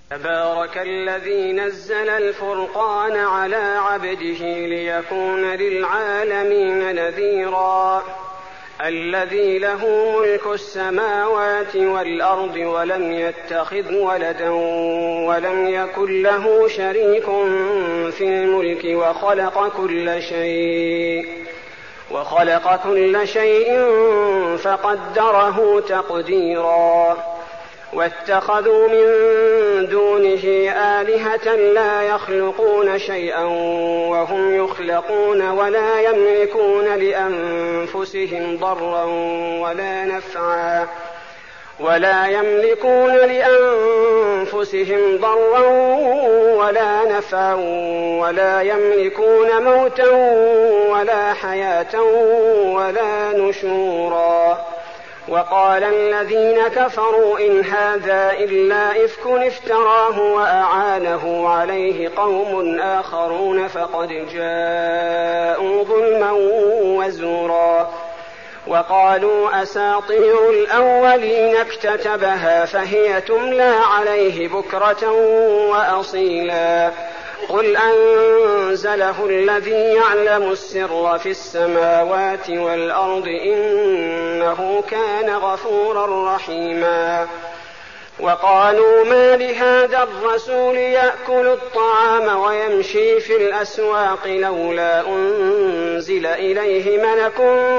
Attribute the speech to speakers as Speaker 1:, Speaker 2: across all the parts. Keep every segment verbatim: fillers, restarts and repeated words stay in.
Speaker 1: تبارك الذي نزل الفرقان على عبده ليكون للعالمين نذيرا الذي له ملك السماوات والأرض ولم يتخذ ولدا ولم يكن له شريك في الملك وخلق كل شيء وخلق كل شيء فقدره تقديرا واتخذوا من دونه آلهة لا يخلقون شيئا وهم يخلقون ولا يملكون لأنفسهم ضرا ولا نفعا ولا يملكون لأنفسهم ضرا ولا نفعا ولا يملكون موتا ولا حياة ولا نشورا. وقال الذين كفروا إن هذا إلا إفك افتراه وأعانه عليه قوم آخرون فقد جاءوا ظلما وزورا. وقالوا أساطير الأولين اكتتبها فهي تملى عليه بكرة وأصيلا قل أنزله الذي يعلم السر في السماوات والأرض إنه كان غفورا رحيما. وقالوا ما لهذا الرسول يأكل الطعام ويمشي في الأسواق لولا أنزل إليه ملك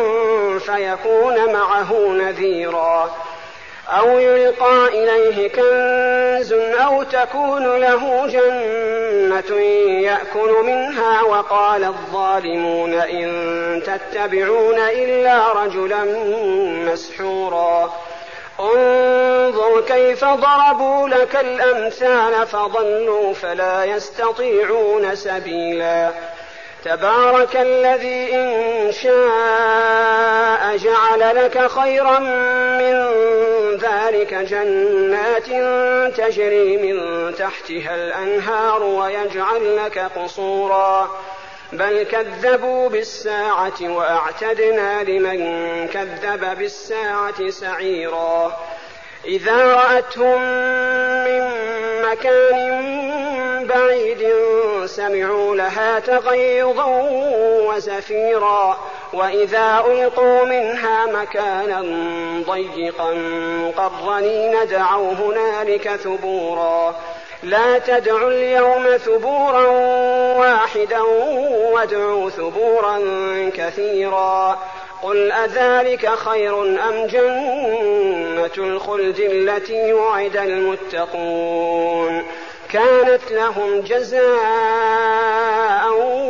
Speaker 1: فيكون معه نذيرا أو يلقى إليه كنز أو تكون له جنة يأكل منها. وقال الظالمون إن تتبعون إلا رجلا مسحورا انظر كيف ضربوا لك الأمثال فضلوا فلا يستطيعون سبيلا. تبارك الذي إن شاء جعل لك خيرا من ذلك جنات تجري من تحتها الأنهار ويجعل لك قصورا بل كذبوا بالساعة وأعتدنا لمن كذب بالساعة سعيرا. إذا رأتهم من مكان بعيد سمعوا لها تغيظا وزفيرا وإذا ألقوا منها مكانا ضيقا مقرنين دعوا هنالك ثبورا لا تدعوا اليوم ثبورا واحدا وادعوا ثبورا كثيرا. قل أذلك خير أم جنة الخلد التي وعد المتقون كانت لهم جزاء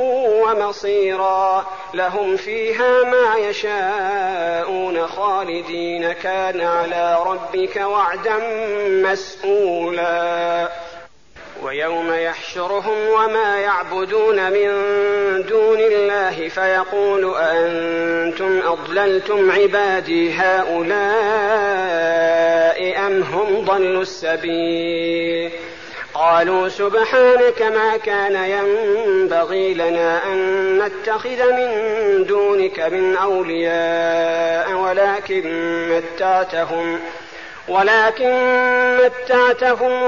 Speaker 1: ومصيرا لهم فيها ما يشاءون خالدين كان على ربك وعدا مسئولا. ويوم يحشرهم وما يعبدون من دون الله فيقول أأنتم أضللتم عبادي هؤلاء أم هم ضلوا السبيل قالوا سبحانك ما كان ينبغي لنا أن نتخذ من دونك من أولياء ولكن متعتهم ولكن متعتهم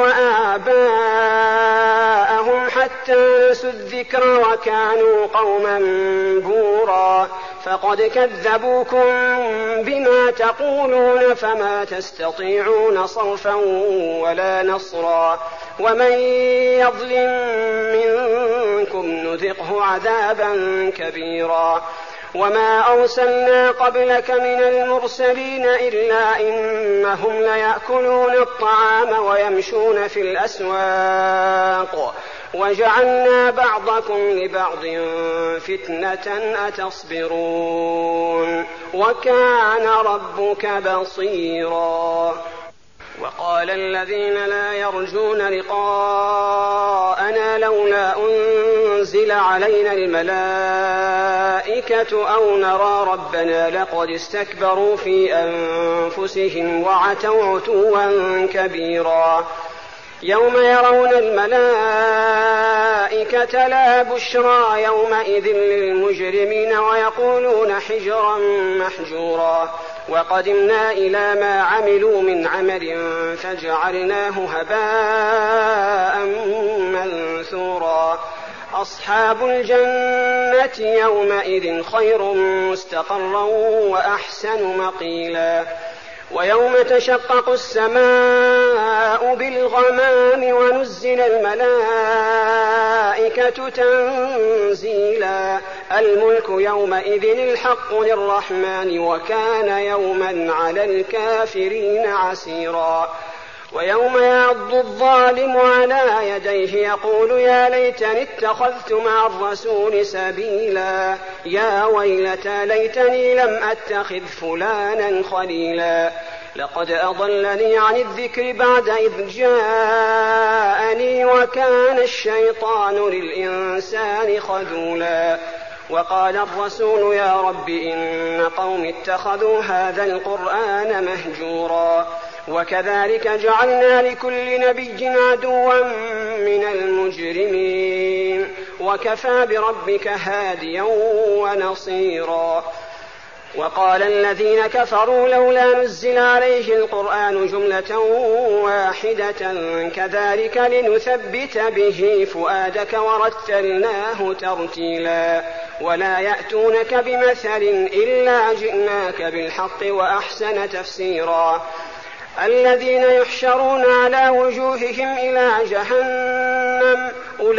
Speaker 1: وآباءهم حتى نسوا الذكر وكانوا قوما بورا فقد كذبوكم بما تقولون فما تستطيعون صرفا ولا نصرا ومن يظلم منكم نذقه عذابا كبيرا. وما أرسلنا قبلك من المرسلين إلا إنهم ليأكلون الطعام ويمشون في الأسواق وجعلنا بعضكم لبعض فتنة أتصبرون وكان ربك بصيرا. وقال الذين لا يرجون لقاءنا لولا أنزل علينا الملائكة أو نرى ربنا لقد استكبروا في أنفسهم وعتوا عتوا كبيرا. يوم يرون الملائكة لا بشرى يومئذ للمجرمين ويقولون حجرا محجورا. وقدمنا إلى ما عملوا من عمل فجعلناه هباء منثورا أصحاب الجنة يومئذ خير مستقرا وأحسن مقيلا ويوم تشقق السماء بالغمام ونزل الملائكة تنزيلا الملك يومئذ الحق للرحمن وكان يوما على الكافرين عسيرا ويوم يعض الظالم على يديه يقول يا ليتني اتخذت مع الرسول سبيلا يا ويلتى ليتني لم أتخذ فلانا خليلا لقد أضلني عن الذكر بعد إذ جاءني وكان الشيطان للإنسان خذولا وقال الرسول يا رب إن قوم اتخذوا هذا القرآن مهجورا وكذلك جعلنا لكل نبي عدوا من المجرمين وكفى بربك هاديا ونصيرا وقال الذين كفروا لولا نزل عليه القرآن جملة واحدة كذلك لنثبت به فؤادك ورتلناه ترتيلا ولا يأتونك بمثل إلا جئناك بالحق وأحسن تفسيرا الذين يحشرون على وجوههم إلى جهنم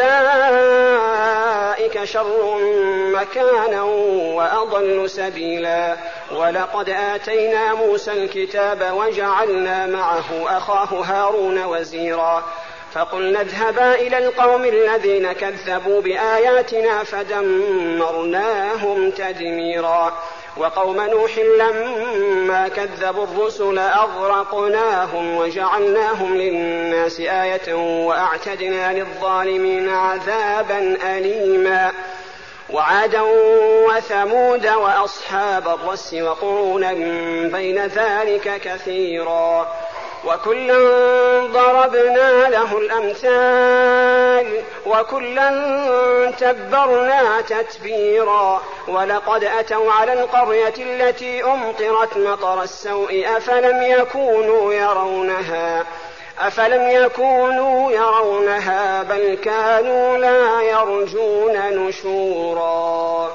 Speaker 1: أولئك شر مكانا وأضل سبيلا ولقد آتينا موسى الكتاب وجعلنا معه أخاه هارون وزيرا فقلنا اذهبا إلى القوم الذين كذبوا بآياتنا فدمرناهم تدميرا وقوم نوح لما كذبوا الرسل أغرقناهم وجعلناهم للناس آية وأعتدنا للظالمين عذابا أليما وعادا وثمود وأصحاب الرس وقرونا بين ذلك كثيرا وكلا ضربنا له الأمثال وكلا تبرنا تتبيرا ولقد أتوا على القرية التي أمطرت مطر السوء أفلم يكونوا يرونها أفلم يكونوا يرونها بل كانوا لا يرجون نشورا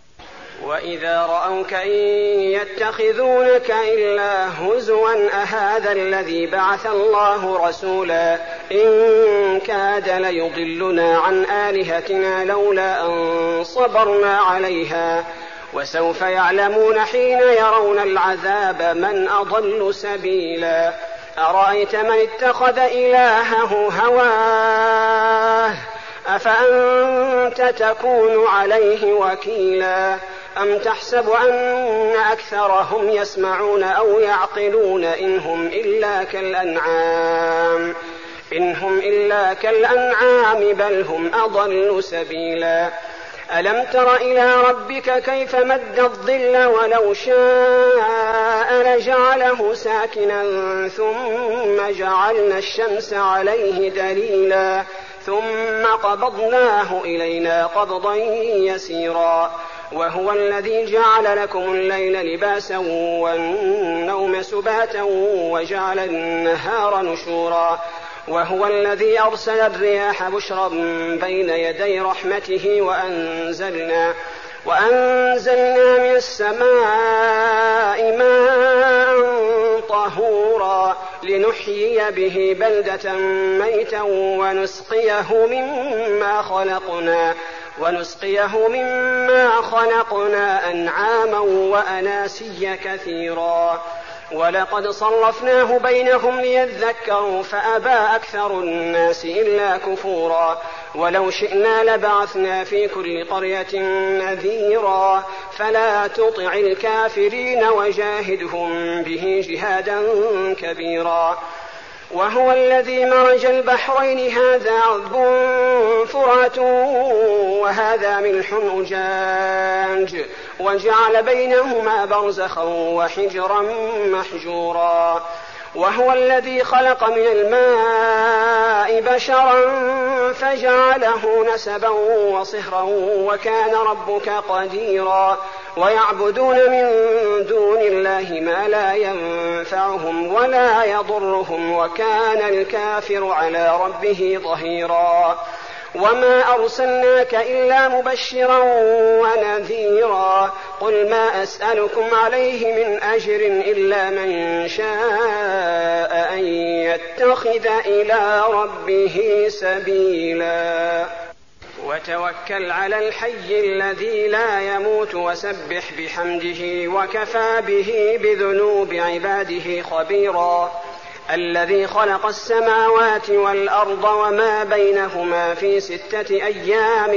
Speaker 1: وإذا رأوك إن يتخذونك إلا هزوا أهذا الذي بعث الله رسولا إن كاد ليضلنا عن آلهتنا لولا أن صبرنا عليها وسوف يعلمون حين يرون العذاب من أضل سبيلا أرأيت من اتخذ إلهه هواه أفأنت تكون عليه وكيلا أم تحسب أن أكثرهم يسمعون أو يعقلون إن هم إلا كالأنعام إن هم إلا كالأنعام بل هم أضل سبيلا ألم تر إلى ربك كيف مد الظل ولو شاء لجعله ساكنا ثم جعلنا الشمس عليه دليلا ثم قبضناه إلينا قبضا يسيرا وهو الذي جعل لكم الليل لباسا والنوم سباتا وجعل النهار نشورا وهو الذي أرسل الرياح بشرا بين يدي رحمته وأنزلنا وأنزلنا من السماء ماء طهورا لنحيي به بلدة ميتا ونسقيه مما خلقنا ونسقيه مما خلقنا أنعاما وأناسيا كثيرا ولقد صرفناه بينهم ليذكروا فأبى أكثر الناس إلا كفورا ولو شئنا لبعثنا في كل قرية نذيرا فلا تطع الكافرين وجاهدهم به جهادا كبيرا وهو الذي مرج البحرين هذا عذب فرات وهذا ملح أجاج وجعل بينهما برزخا وحجرا محجورا وهو الذي خلق من الماء بشرا فجعله نسبا وصهرا وكان ربك قديرا ويعبدون من دون الله ما لا ينفعهم ولا يضرهم وكان الكافر على ربه ظهيرا وما أرسلناك إلا مبشرا ونذيرا قل ما أسألكم عليه من أجر إلا من شاء أن يتخذ إلى ربه سبيلا وتوكل على الحي الذي لا يموت وسبح بحمده وكفى به بذنوب عباده خبيرا الذي خلق السماوات والأرض وما بينهما في ستة أيام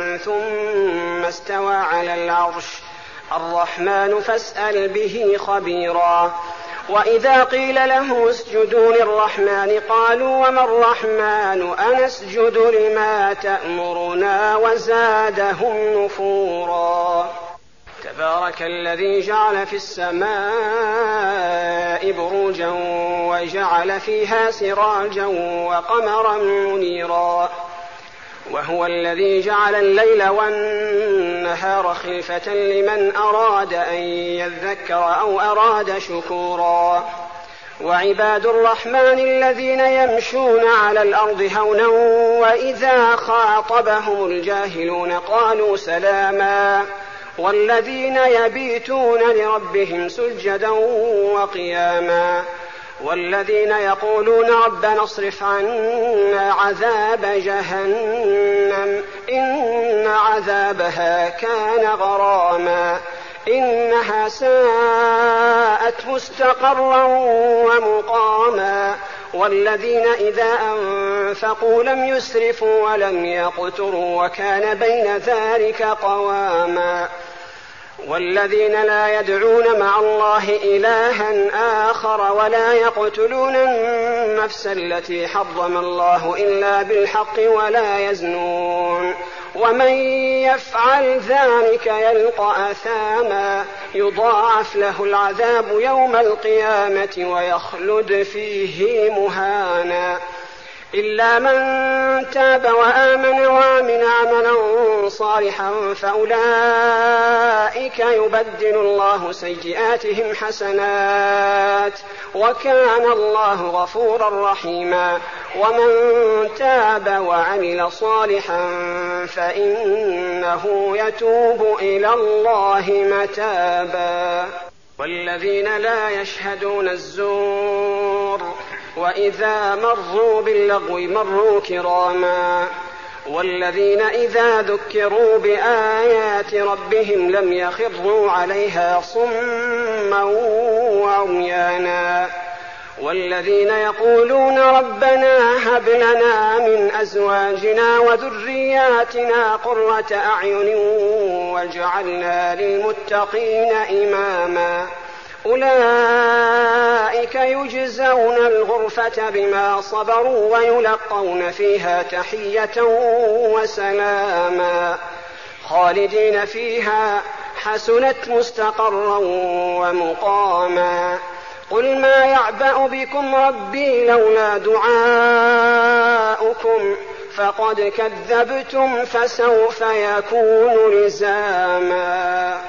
Speaker 1: ثم استوى على العرش الرحمن فاسأل به خبيرا وإذا قيل له اسجدوا للرحمن قالوا وما الرحمن أنسجد لما تأمرنا وزادهم نفورا تبارك الذي جعل في السماء بروجا وجعل فيها سراجا وقمرا منيرا وهو الذي جعل الليل والنهار خلفة لمن أراد أن يذكر أو أراد شكورا وعباد الرحمن الذين يمشون على الأرض هونا وإذا خاطبهم الجاهلون قالوا سلاما والذين يبيتون لربهم سجدا وقياما والذين يقولون ربنا اصرف عنا عذاب جهنم إن عذابها كان غراما إنها ساءت مستقرا ومقاما والذين إذا أنفقوا لم يسرفوا ولم يقتروا وكان بين ذلك قواما والذين لا يدعون مع الله إلها آخر ولا يقتلون النفس التي حرم الله إلا بالحق ولا يزنون ومن يفعل ذلك يلقى أثاما يضاعف له العذاب يوم القيامة ويخلد فيه مهانا إلا من تاب وآمن وعمل عملا صالحا فأولئك يبدل الله سيئاتهم حسنات وكان الله غفورا رحيما ومن تاب وعمل صالحا فإنه يتوب إلى الله متابا والذين لا يشهدون الزور وإذا مروا باللغو مروا كراما والذين إذا ذكروا بآيات ربهم لم يخروا عليها صما وعميانا والذين يقولون ربنا هب لنا من أزواجنا وذرياتنا قرة أعين واجعلنا للمتقين إماما أولئك يجزون الغرفة بما صبروا ويلقون فيها تحية وسلاما خالدين فيها حسنت مستقرا ومقاما قل ما يعبأ بكم ربي لولا دعاؤكم فقد كذبتم فسوف يكون لزاما